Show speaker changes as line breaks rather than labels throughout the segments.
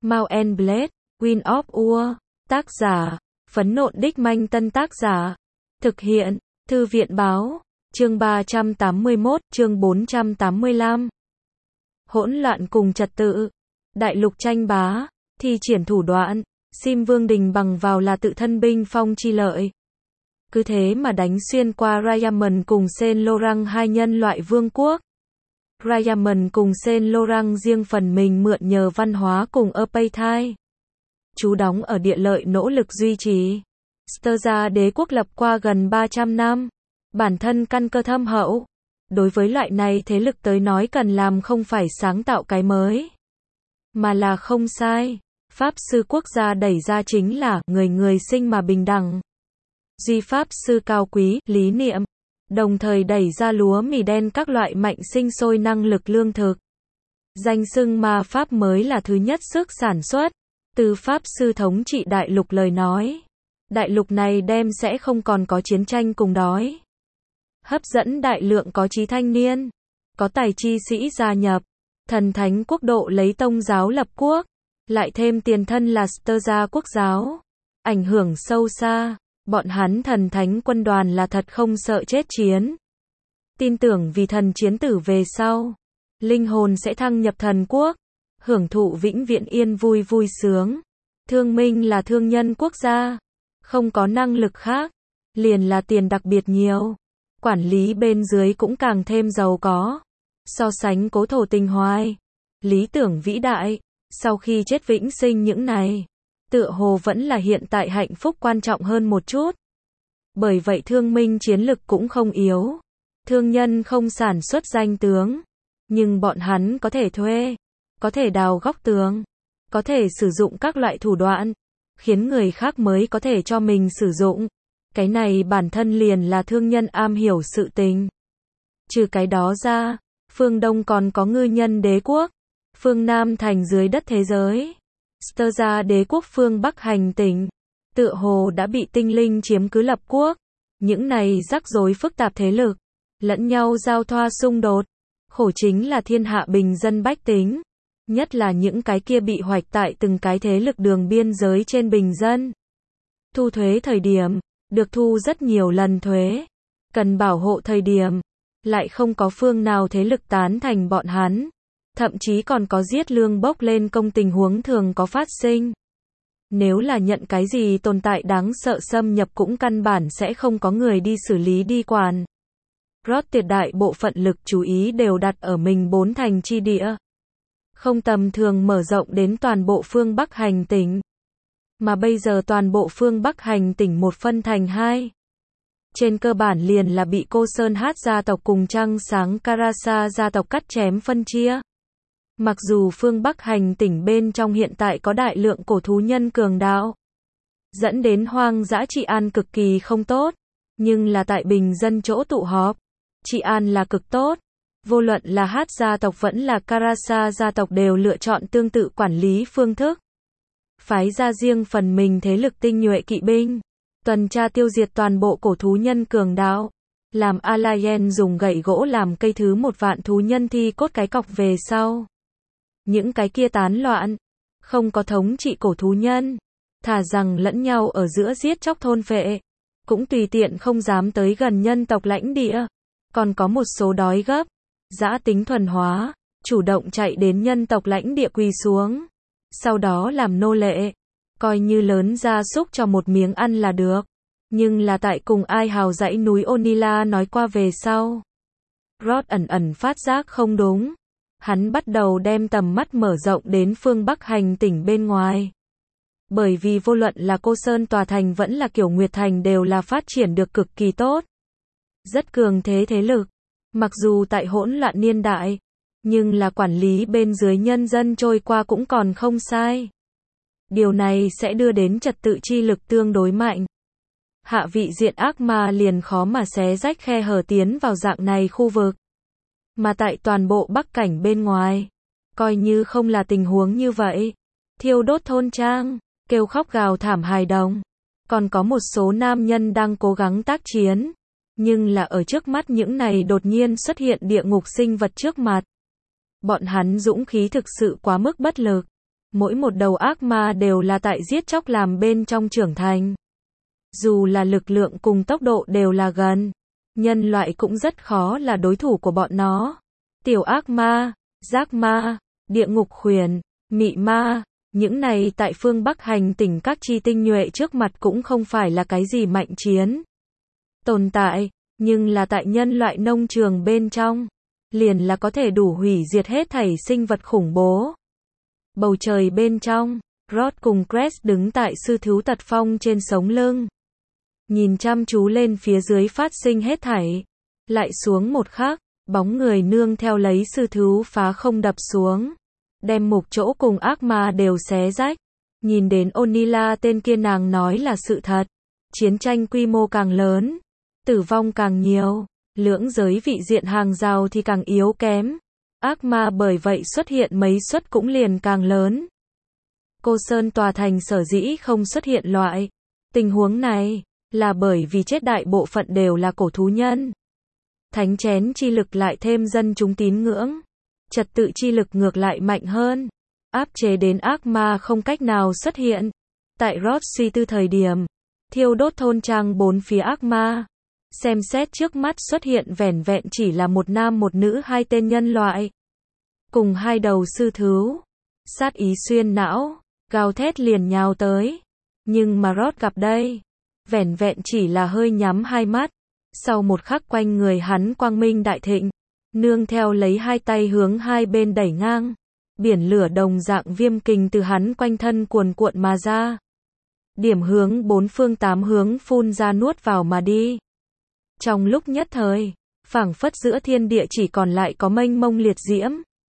Mount and Blade, Wind of War. Tác giả, Phấn Nộn Đích Manh Tân. Tác giả, thực hiện, Thư viện Báo. Chương 381, chương 485. Hỗn loạn cùng trật tự. Đại lục tranh bá, thi triển thủ đoạn, Sim Vương Đình bằng vào là tự thân binh phong chi lợi. Cứ thế mà đánh xuyên qua Rayaman cùng Saint Laurent hai nhân loại vương quốc. Rayaman cùng Saint Laurent riêng phần mình mượn nhờ văn hóa cùng Apartheid. Trú đóng ở địa lợi nỗ lực duy trì. Sturza đế quốc lập qua gần 300 năm. Bản thân căn cơ thâm hậu. Đối với loại này thế lực tới nói cần làm không phải sáng tạo cái mới, mà là không sai. Pháp sư quốc gia đẩy ra chính là người người sinh mà bình đẳng. Duy pháp sư cao quý, lý niệm. Đồng thời đẩy ra lúa mì đen các loại mạnh sinh sôi năng lực lương thực. Danh xưng ma pháp mới là thứ nhất sức sản xuất. Từ pháp sư thống trị đại lục lời nói, đại lục này đem sẽ không còn có chiến tranh cùng đói. Hấp dẫn đại lượng có chí thanh niên, có tài chi sĩ gia nhập. Thần thánh quốc độ lấy tông giáo lập quốc, lại thêm tiền thân là Sturza quốc giáo. Ảnh hưởng sâu xa, bọn hắn thần thánh quân đoàn là thật không sợ chết chiến. Tin tưởng vì thần chiến tử về sau, linh hồn sẽ thăng nhập thần quốc, hưởng thụ vĩnh viễn yên vui vui sướng. Thương minh là thương nhân quốc gia, không có năng lực khác, liền là tiền đặc biệt nhiều. Quản lý bên dưới cũng càng thêm giàu có. So sánh cố thổ tình hoài, lý tưởng vĩ đại, sau khi chết vĩnh sinh những này, tựa hồ vẫn là hiện tại hạnh phúc quan trọng hơn một chút. Bởi vậy thương minh chiến lực cũng không yếu. Thương nhân không sản xuất danh tướng, nhưng bọn hắn có thể thuê, có thể đào góc tường, có thể sử dụng các loại thủ đoạn, khiến người khác mới có thể cho mình sử dụng. Cái này bản thân liền là thương nhân am hiểu sự tình. Trừ cái đó ra, phương Đông còn có ngư nhân đế quốc, phương Nam thành dưới đất thế giới. Sturza đế quốc phương Bắc hành tinh, tựa hồ đã bị tinh linh chiếm cứ lập quốc. Những này rắc rối phức tạp thế lực, lẫn nhau giao thoa xung đột. Khổ chính là thiên hạ bình dân bách tính, nhất là những cái kia bị hoạch tại từng cái thế lực đường biên giới trên bình dân. Thu thuế thời điểm, được thu rất nhiều lần thuế. Cần bảo hộ thời điểm, lại không có phương nào thế lực tán thành bọn hắn. Thậm chí còn có giết lương bốc lên công tình huống thường có phát sinh. Nếu là nhận cái gì tồn tại đáng sợ xâm nhập cũng căn bản sẽ không có người đi xử lý đi quản. Rốt tuyệt đại bộ phận lực chú ý đều đặt ở mình bốn thành chi địa. Không tầm thường mở rộng đến toàn bộ phương Bắc hành tinh. Mà bây giờ toàn bộ phương Bắc hành tinh một phân thành hai. Trên cơ bản liền là bị Cô Sơn Hát gia tộc cùng Trăng Sáng Karasa gia tộc cắt chém phân chia. Mặc dù phương Bắc hành tinh bên trong hiện tại có đại lượng cổ thú nhân cường đạo, dẫn đến hoang dã trị an cực kỳ không tốt, nhưng là tại bình dân chỗ tụ họp, trị an là cực tốt. Vô luận là Hát gia tộc vẫn là Karasa gia tộc đều lựa chọn tương tự quản lý phương thức. Phái ra riêng phần mình thế lực tinh nhuệ kỵ binh, tuần tra tiêu diệt toàn bộ cổ thú nhân cường đạo. Làm Alliance dùng gậy gỗ làm cây thứ 1.000.000 thú nhân thi cốt cái cọc về sau. Những cái kia tán loạn, không có thống trị cổ thú nhân, thà rằng lẫn nhau ở giữa giết chóc thôn phệ, cũng tùy tiện không dám tới gần nhân tộc lãnh địa. Còn có một số đói gấp, dã tính thuần hóa, chủ động chạy đến nhân tộc lãnh địa quỳ xuống, sau đó làm nô lệ, coi như lớn gia súc cho một miếng ăn là được. Nhưng là tại cùng Ai Hào dãy núi Onila nói qua về sau, Rod ẩn ẩn phát giác không đúng. Hắn bắt đầu đem tầm mắt mở rộng đến phương Bắc hành tinh bên ngoài. Bởi vì vô luận là Cô Sơn tòa thành vẫn là Kiểu Nguyệt thành đều là phát triển được cực kỳ tốt. Rất cường thế thế lực. Mặc dù tại hỗn loạn niên đại, nhưng là quản lý bên dưới nhân dân trôi qua cũng còn không sai. Điều này sẽ đưa đến trật tự chi lực tương đối mạnh. Hạ vị diện ác ma liền khó mà xé rách khe hở tiến vào dạng này khu vực. Mà tại toàn bộ Bắc cảnh bên ngoài, coi như không là tình huống như vậy. Thiêu đốt thôn trang, kêu khóc gào thảm hài đồng. Còn có một số nam nhân đang cố gắng tác chiến. Nhưng là ở trước mắt những này đột nhiên xuất hiện địa ngục sinh vật trước mặt. Bọn hắn dũng khí thực sự quá mức bất lực. Mỗi một đầu ác ma đều là tại giết chóc làm bên trong trưởng thành. Dù là lực lượng cùng tốc độ đều là gần, nhân loại cũng rất khó là đối thủ của bọn nó. Tiểu ác ma, giác ma, địa ngục khuyển, mị ma, những này tại phương Bắc hành tinh các chi tinh nhuệ trước mặt cũng không phải là cái gì mạnh chiến tồn tại, nhưng là tại nhân loại nông trường bên trong, liền là có thể đủ hủy diệt hết thảy sinh vật khủng bố. Bầu trời bên trong, Rod cùng Crest đứng tại sư thú tật phong trên sống lưng, nhìn chăm chú lên phía dưới phát sinh hết thảy. Lại xuống một khắc, bóng người nương theo lấy sư thú phá không đập xuống, đem mục chỗ cùng ác ma đều xé rách. Nhìn đến Onila tên kia, nàng nói là sự thật. Chiến tranh quy mô càng lớn, tử vong càng nhiều, lưỡng giới vị diện hàng rào thì càng yếu kém. Ác ma bởi vậy xuất hiện mấy suất cũng liền càng lớn. Cô Sơn tòa thành sở dĩ không xuất hiện loại tình huống này, là bởi vì chết đại bộ phận đều là cổ thú nhân. Thánh chén chi lực lại thêm dân chúng tín ngưỡng, trật tự chi lực ngược lại mạnh hơn, áp chế đến ác ma không cách nào xuất hiện. Tại Rod suy tư thời điểm, thiêu đốt thôn trang bốn phía ác ma, xem xét trước mắt xuất hiện vẻn vẹn chỉ là một nam một nữ hai tên nhân loại, cùng hai đầu sư thú. Sát ý xuyên não, gào thét liền nhào tới. Nhưng mà Rod gặp đây, vẻn vẹn chỉ là hơi nhắm hai mắt. Sau một khắc quanh người hắn quang minh đại thịnh, nương theo lấy hai tay hướng hai bên đẩy ngang. Biển lửa đồng dạng viêm kình từ hắn quanh thân cuồn cuộn mà ra. Điểm hướng bốn phương tám hướng phun ra nuốt vào mà đi. Trong lúc nhất thời, phảng phất giữa thiên địa chỉ còn lại có mênh mông liệt diễm.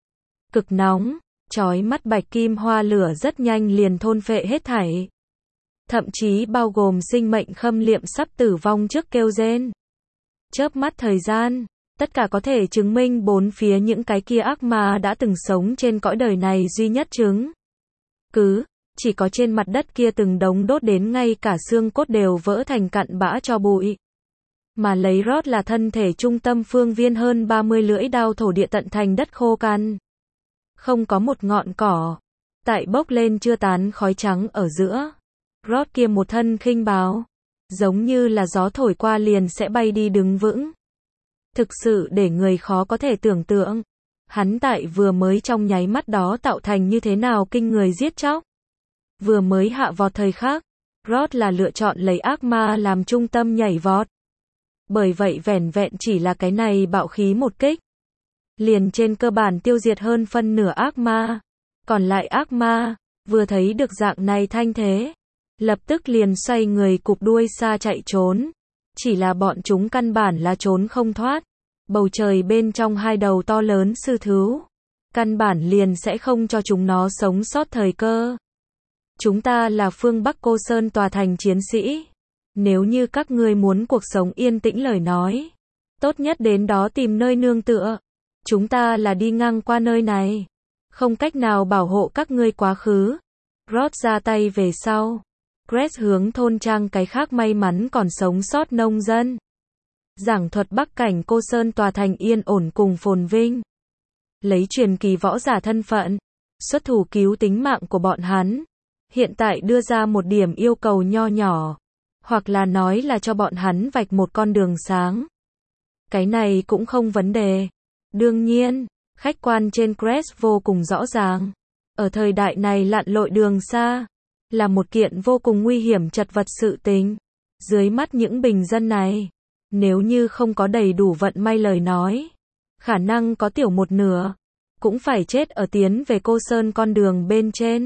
Cực nóng, chói mắt bạch kim hoa lửa rất nhanh liền thôn phệ hết thảy. Thậm chí bao gồm sinh mệnh khâm liệm sắp tử vong trước kêu rên. Chớp mắt thời gian, tất cả có thể chứng minh bốn phía những cái kia ác ma đã từng sống trên cõi đời này duy nhất chứng cứ, chỉ có trên mặt đất kia từng đống đốt đến ngay cả xương cốt đều vỡ thành cặn bã cho bụi. Mà lấy Rod là thân thể trung tâm phương viên hơn 30 lưỡi đao thổ địa tận thành đất khô cằn. Không có một ngọn cỏ, tại bốc lên chưa tán khói trắng ở giữa. Rod kia một thân khinh bào, giống như là gió thổi qua liền sẽ bay đi đứng vững. Thực sự để người khó có thể tưởng tượng, hắn tại vừa mới trong nháy mắt đó tạo thành như thế nào kinh người giết chóc. Vừa mới hạ vọt thời khắc, Rod là lựa chọn lấy ác ma làm trung tâm nhảy vọt. Bởi vậy vẻn vẹn chỉ là cái này bạo khí một kích, liền trên cơ bản tiêu diệt hơn phân nửa ác ma. Còn lại ác ma, vừa thấy được dạng này thanh thế, lập tức liền xoay người cụp đuôi xa chạy trốn. Chỉ là bọn chúng căn bản là trốn không thoát. Bầu trời bên trong hai đầu to lớn sư thú, căn bản liền sẽ không cho chúng nó sống sót thời cơ. Chúng ta là phương Bắc Cô Sơn tòa thành chiến sĩ. Nếu như các ngươi muốn cuộc sống yên tĩnh lời nói, tốt nhất đến đó tìm nơi nương tựa. Chúng ta là đi ngang qua nơi này, không cách nào bảo hộ các ngươi quá khứ. Rod ra tay về sau, Crest hướng thôn trang cái khác may mắn còn sống sót nông dân, giảng thuật bắc cảnh Cô Sơn tòa thành yên ổn cùng phồn vinh. Lấy truyền kỳ võ giả thân phận, xuất thủ cứu tính mạng của bọn hắn. Hiện tại đưa ra một điểm yêu cầu nho nhỏ, hoặc là nói là cho bọn hắn vạch một con đường sáng. Cái này cũng không vấn đề. Đương nhiên, khách quan trên Crest vô cùng rõ ràng. Ở thời đại này lặn lội đường xa, là một kiện vô cùng nguy hiểm chật vật sự tình. Dưới mắt những bình dân này, nếu như không có đầy đủ vận may lời nói, khả năng có tiểu một nửa, cũng phải chết ở tiến về Cô Sơn con đường bên trên.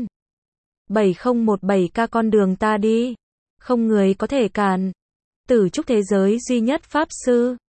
7017K con đường ta đi, không người có thể cản. Tử trúc thế giới duy nhất pháp sư,